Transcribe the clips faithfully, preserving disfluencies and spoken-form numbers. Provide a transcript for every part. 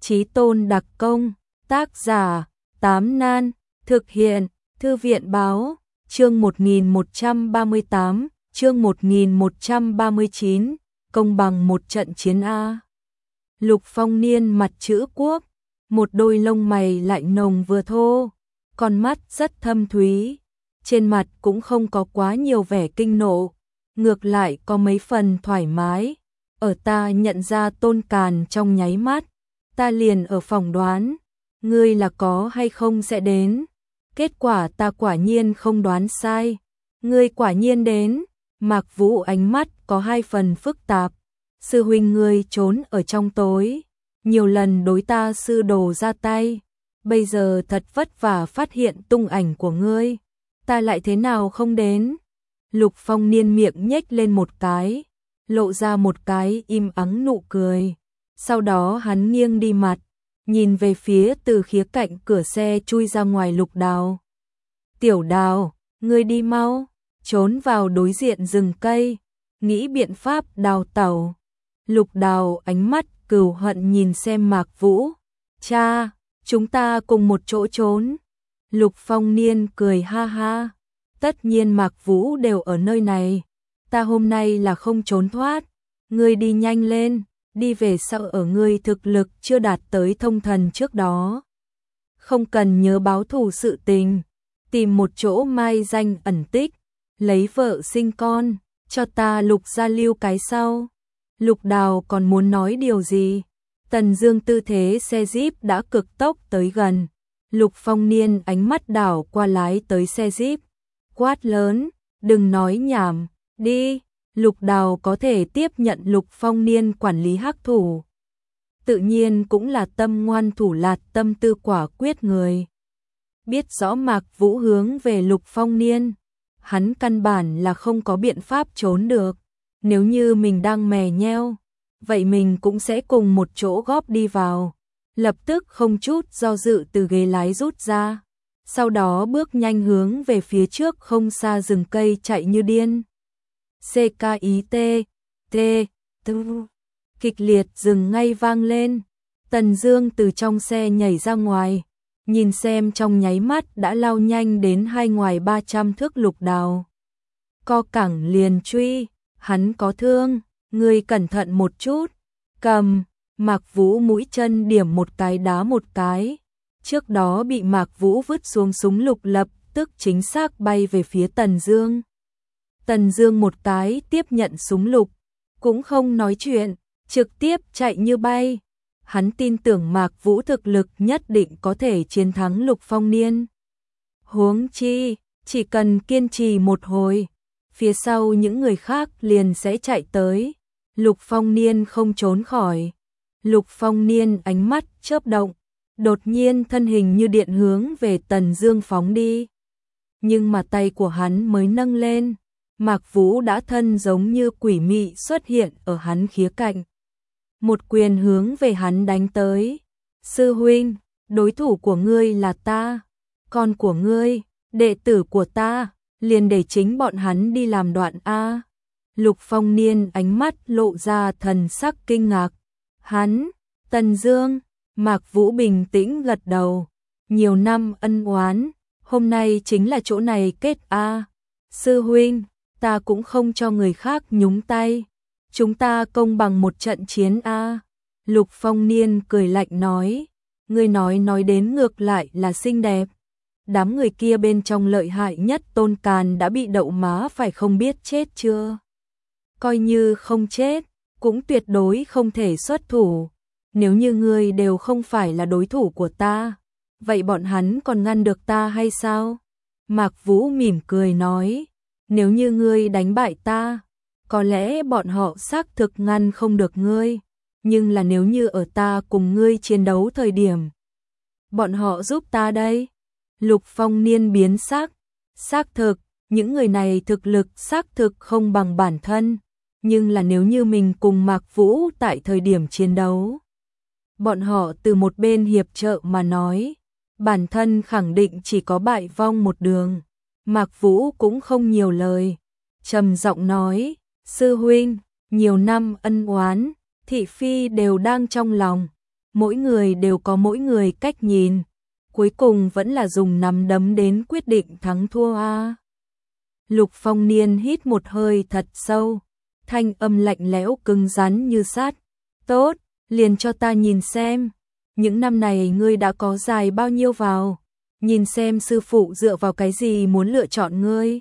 Chí tôn đặc công, tác giả, Tám Nan, thực hiện, Thư viện báo, chương một nghìn một trăm ba mươi tám, chương một nghìn một trăm ba mươi chín, công bằng một trận chiến A. Lục Phong Niên mặt chữ quốc, một đôi lông mày lạnh nồng vừa thô, con mắt rất thâm thúy, trên mặt cũng không có quá nhiều vẻ kinh nộ, ngược lại có mấy phần thoải mái. Ở ta nhận ra Tôn Càn trong nháy mắt, ta liền ở phòng đoán, ngươi là có hay không sẽ đến. Kết quả ta quả nhiên không đoán sai, ngươi quả nhiên đến. Mạc Vũ ánh mắt có hai phần phức tạp, sư huynh ngươi trốn ở trong tối, nhiều lần đối ta sư đồ ra tay, bây giờ thật vất vả phát hiện tung ảnh của ngươi, ta lại thế nào không đến. Lục Phong Niên miệng nhếch lên một cái, lộ ra một cái im ắng nụ cười, sau đó hắn nghiêng đi mặt, nhìn về phía từ khía cạnh cửa xe chui ra ngoài Lục Đào. Tiểu Đào, ngươi đi mau, trốn vào đối diện rừng cây, nghĩ biện pháp đào tẩu. Lục Đào ánh mắt cừu hận nhìn xem Mạc Vũ, cha, chúng ta cùng một chỗ trốn. Lục Phong Niên cười ha ha, tất nhiên Mạc Vũ đều ở nơi này, ta hôm nay là không trốn thoát, ngươi đi nhanh lên, đi về sau ở ngươi thực lực chưa đạt tới thông thần trước đó. Không cần nhớ báo thù sự tình, tìm một chỗ mai danh ẩn tích, lấy vợ sinh con, cho ta Lục gia lưu cái sau. Lục Đào còn muốn nói điều gì, Tần Dương tư thế xe Jeep đã cực tốc tới gần, Lục Phong Niên ánh mắt đảo qua lái tới xe Jeep, quát lớn, đừng nói nhảm, đi. Lục Đào có thể tiếp nhận Lục Phong Niên quản lý hắc thủ, tự nhiên cũng là tâm ngoan thủ lạt, tâm tư quả quyết người. Biết rõ Mạc Vũ hướng về Lục Phong Niên, hắn căn bản là không có biện pháp trốn được, nếu như mình đang mè nheo, vậy mình cũng sẽ cùng một chỗ góp đi vào. Lập tức không chút do dự từ ghế lái rút ra, sau đó bước nhanh hướng về phía trước không xa rừng cây chạy như điên. xê ca i tê, T, tu, kịch liệt dừng ngay vang lên, Tần Dương từ trong xe nhảy ra ngoài, nhìn xem trong nháy mắt đã lao nhanh đến hai ngoài ba trăm thước Lục Đào. Co cẳng liền truy, hắn có thương, ngươi cẩn thận một chút, cầm. Mạc Vũ mũi chân điểm một cái đá một cái, trước đó bị Mạc Vũ vứt xuống súng lục lập tức chính xác bay về phía Tần Dương. Tần Dương một cái tiếp nhận súng lục, cũng không nói chuyện, trực tiếp chạy như bay. Hắn tin tưởng Mạc Vũ thực lực nhất định có thể chiến thắng Lục Phong Niên. Huống chi, chỉ cần kiên trì một hồi, phía sau những người khác liền sẽ chạy tới. Lục Phong Niên không trốn khỏi. Lục Phong Niên ánh mắt chớp động, đột nhiên thân hình như điện hướng về Tần Dương phóng đi. Nhưng mà tay của hắn mới nâng lên, Mạc Vũ đã thân giống như quỷ mị xuất hiện ở hắn khía cạnh. Một quyền hướng về hắn đánh tới. Sư huynh, đối thủ của ngươi là ta, con của ngươi, đệ tử của ta, liền để chính bọn hắn đi làm đoạn A. Lục Phong Niên ánh mắt lộ ra thần sắc kinh ngạc. Hắn, Tần Dương. Mạc Vũ bình tĩnh gật đầu, nhiều năm ân oán, hôm nay chính là chỗ này kết A. Sư huynh, ta cũng không cho người khác nhúng tay, chúng ta công bằng một trận chiến A. Lục Phong Niên cười lạnh nói, ngươi nói nói đến ngược lại là xinh đẹp. Đám người kia bên trong lợi hại nhất Tôn Càn đã bị đậu má phải không biết chết chưa? Coi như không chết, cũng tuyệt đối không thể xuất thủ. Nếu như ngươi đều không phải là đối thủ của ta, vậy bọn hắn còn ngăn được ta hay sao? Mạc Vũ mỉm cười nói, nếu như ngươi đánh bại ta, có lẽ bọn họ xác thực ngăn không được ngươi, nhưng là nếu như ở ta cùng ngươi chiến đấu thời điểm, bọn họ giúp ta đây. Lục Phong Niên biến sắc, xác thực, những người này thực lực xác thực không bằng bản thân, nhưng là nếu như mình cùng Mạc Vũ tại thời điểm chiến đấu, bọn họ từ một bên hiệp trợ mà nói, bản thân khẳng định chỉ có bại vong một đường. Mạc Vũ cũng không nhiều lời, trầm giọng nói, sư huynh, nhiều năm ân oán, thị phi đều đang trong lòng, mỗi người đều có mỗi người cách nhìn, cuối cùng vẫn là dùng nắm đấm đến quyết định thắng thua a. Lục Phong Niên hít một hơi thật sâu, thanh âm lạnh lẽo cứng rắn như sắt. Tốt, liền cho ta nhìn xem, những năm này ngươi đã có dài bao nhiêu vào, nhìn xem sư phụ dựa vào cái gì muốn lựa chọn ngươi.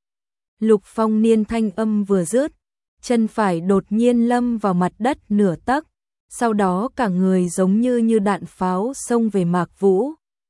Lục Phong Niên thanh âm vừa dứt, chân phải đột nhiên lâm vào mặt đất nửa tấc, sau đó cả người giống như như đạn pháo xông về Mạc Vũ.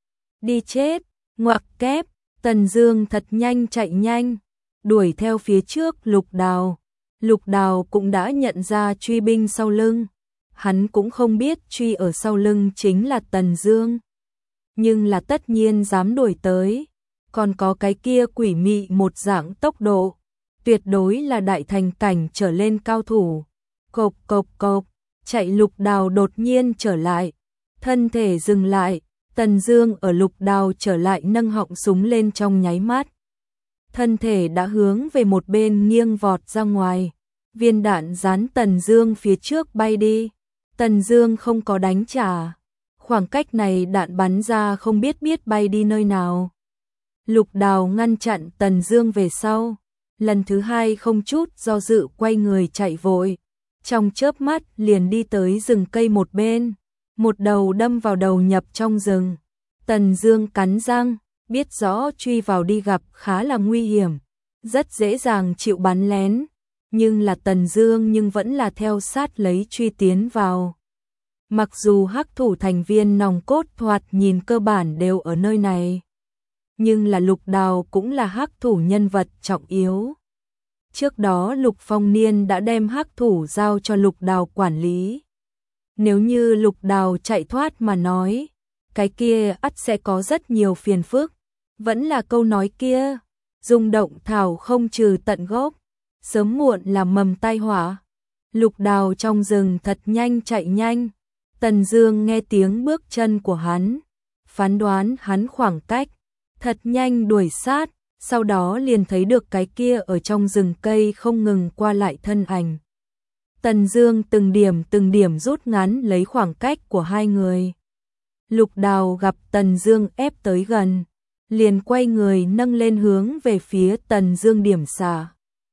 Đi chết, ngoặc kép, Tần Dương thật nhanh chạy nhanh, đuổi theo phía trước Lục Đào. Lục Đào cũng đã nhận ra truy binh sau lưng, hắn cũng không biết truy ở sau lưng chính là Tần Dương, nhưng là tất nhiên dám đuổi tới, còn có cái kia quỷ mị một dạng tốc độ, tuyệt đối là đại thành cảnh trở lên cao thủ. Cộp cộp cộp, chạy Lục Đào đột nhiên trở lại, thân thể dừng lại, Tần Dương ở Lục Đào trở lại nâng họng súng lên trong nháy mắt, thân thể đã hướng về một bên nghiêng vọt ra ngoài, viên đạn dán Tần Dương phía trước bay đi. Tần Dương không có đánh trả, khoảng cách này đạn bắn ra không biết biết bay đi nơi nào. Lục Đào ngăn chặn Tần Dương về sau, lần thứ hai không chút do dự quay người chạy vội, trong chớp mắt liền đi tới rừng cây một bên, một đầu đâm vào đầu nhập trong rừng. Tần Dương cắn răng, biết rõ truy vào đi gặp khá là nguy hiểm, rất dễ dàng chịu bắn lén, nhưng là Tần Dương nhưng vẫn là theo sát lấy truy tiến vào. Mặc dù hắc thủ thành viên nòng cốt thoạt nhìn cơ bản đều ở nơi này, nhưng là Lục Đào cũng là hắc thủ nhân vật trọng yếu. Trước đó Lục Phong Niên đã đem hắc thủ giao cho Lục Đào quản lý. Nếu như Lục Đào chạy thoát mà nói, cái kia ắt sẽ có rất nhiều phiền phức. Vẫn là câu nói kia, dùng động thảo không trừ tận gốc, sớm muộn là mầm tai họa. Lục Đào trong rừng thật nhanh chạy nhanh, Tần Dương nghe tiếng bước chân của hắn, phán đoán hắn khoảng cách, thật nhanh đuổi sát, sau đó liền thấy được cái kia ở trong rừng cây không ngừng qua lại thân ảnh. Tần Dương từng điểm từng điểm rút ngắn lấy khoảng cách của hai người. Lục Đào gặp Tần Dương ép tới gần, liền quay người nâng lên hướng về phía Tần Dương điểm xạ.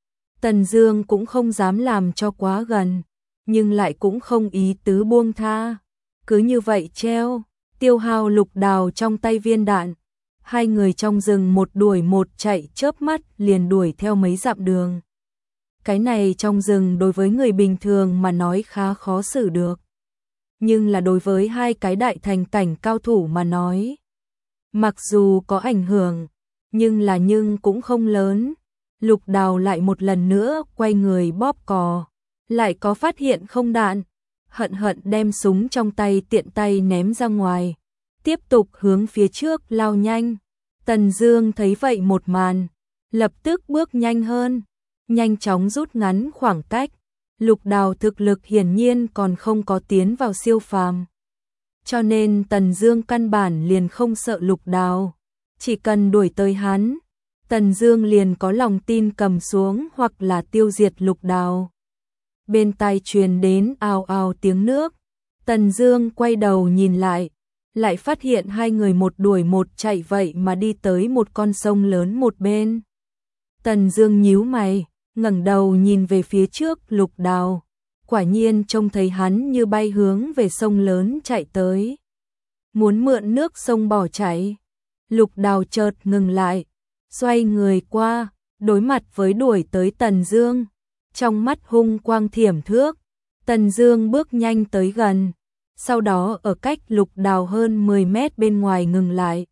Tần Dương cũng không dám làm cho quá gần, nhưng lại cũng không ý tứ buông tha. Cứ như vậy treo, tiêu hao Lục Đào trong tay viên đạn. Hai người trong rừng một đuổi một chạy chớp mắt liền đuổi theo mấy dặm đường. Cái này trong rừng đối với người bình thường mà nói khá khó xử được. Nhưng là đối với hai cái đại thành cảnh cao thủ mà nói, mặc dù có ảnh hưởng, nhưng là nhưng cũng không lớn. Lục Đào lại một lần nữa quay người bóp cò, lại có phát hiện không đạn, hận hận đem súng trong tay tiện tay ném ra ngoài, tiếp tục hướng phía trước lao nhanh. Tần Dương thấy vậy một màn, lập tức bước nhanh hơn, nhanh chóng rút ngắn khoảng cách. Lục Đào thực lực hiển nhiên còn không có tiến vào siêu phàm, cho nên Tần Dương căn bản liền không sợ Lục Đào, chỉ cần đuổi tới hắn, Tần Dương liền có lòng tin cầm xuống hoặc là tiêu diệt Lục Đào. Bên tai truyền đến ào ào tiếng nước, Tần Dương quay đầu nhìn lại, lại phát hiện hai người một đuổi một chạy vậy mà đi tới một con sông lớn một bên. Tần Dương nhíu mày, ngẩng đầu nhìn về phía trước Lục Đào, quả nhiên trông thấy hắn như bay hướng về sông lớn chạy tới, muốn mượn nước sông bỏ chạy. Lục Đào chợt ngừng lại, xoay người qua, đối mặt với đuổi tới Tần Dương, trong mắt hung quang thiểm thước. Tần Dương bước nhanh tới gần, sau đó ở cách Lục Đào hơn mười mét bên ngoài ngừng lại.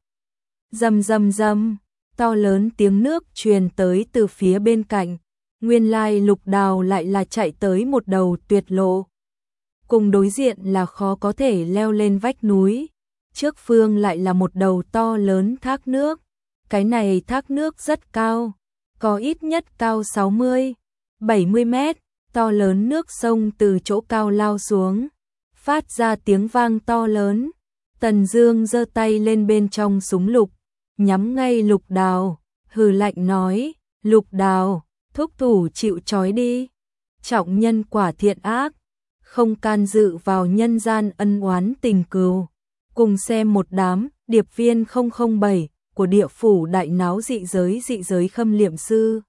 Rầm rầm rầm, to lớn tiếng nước truyền tới từ phía bên cạnh. Nguyên lai Lục Đào lại là chạy tới một đầu tuyệt lộ. Cùng đối diện là khó có thể leo lên vách núi, trước phương lại là một đầu to lớn thác nước. Cái này thác nước rất cao, có ít nhất cao sáu mươi, bảy mươi mét, to lớn nước sông từ chỗ cao lao xuống, phát ra tiếng vang to lớn. Tần Dương giơ tay lên bên trong súng lục, nhắm ngay Lục Đào, hừ lạnh nói, Lục Đào, thúc thủ chịu trói đi. Trọng nhân quả thiện ác, không can dự vào nhân gian ân oán tình cừu. Cùng xem một đám điệp viên không không bảy của địa phủ đại náo dị giới dị giới khâm liệm sư.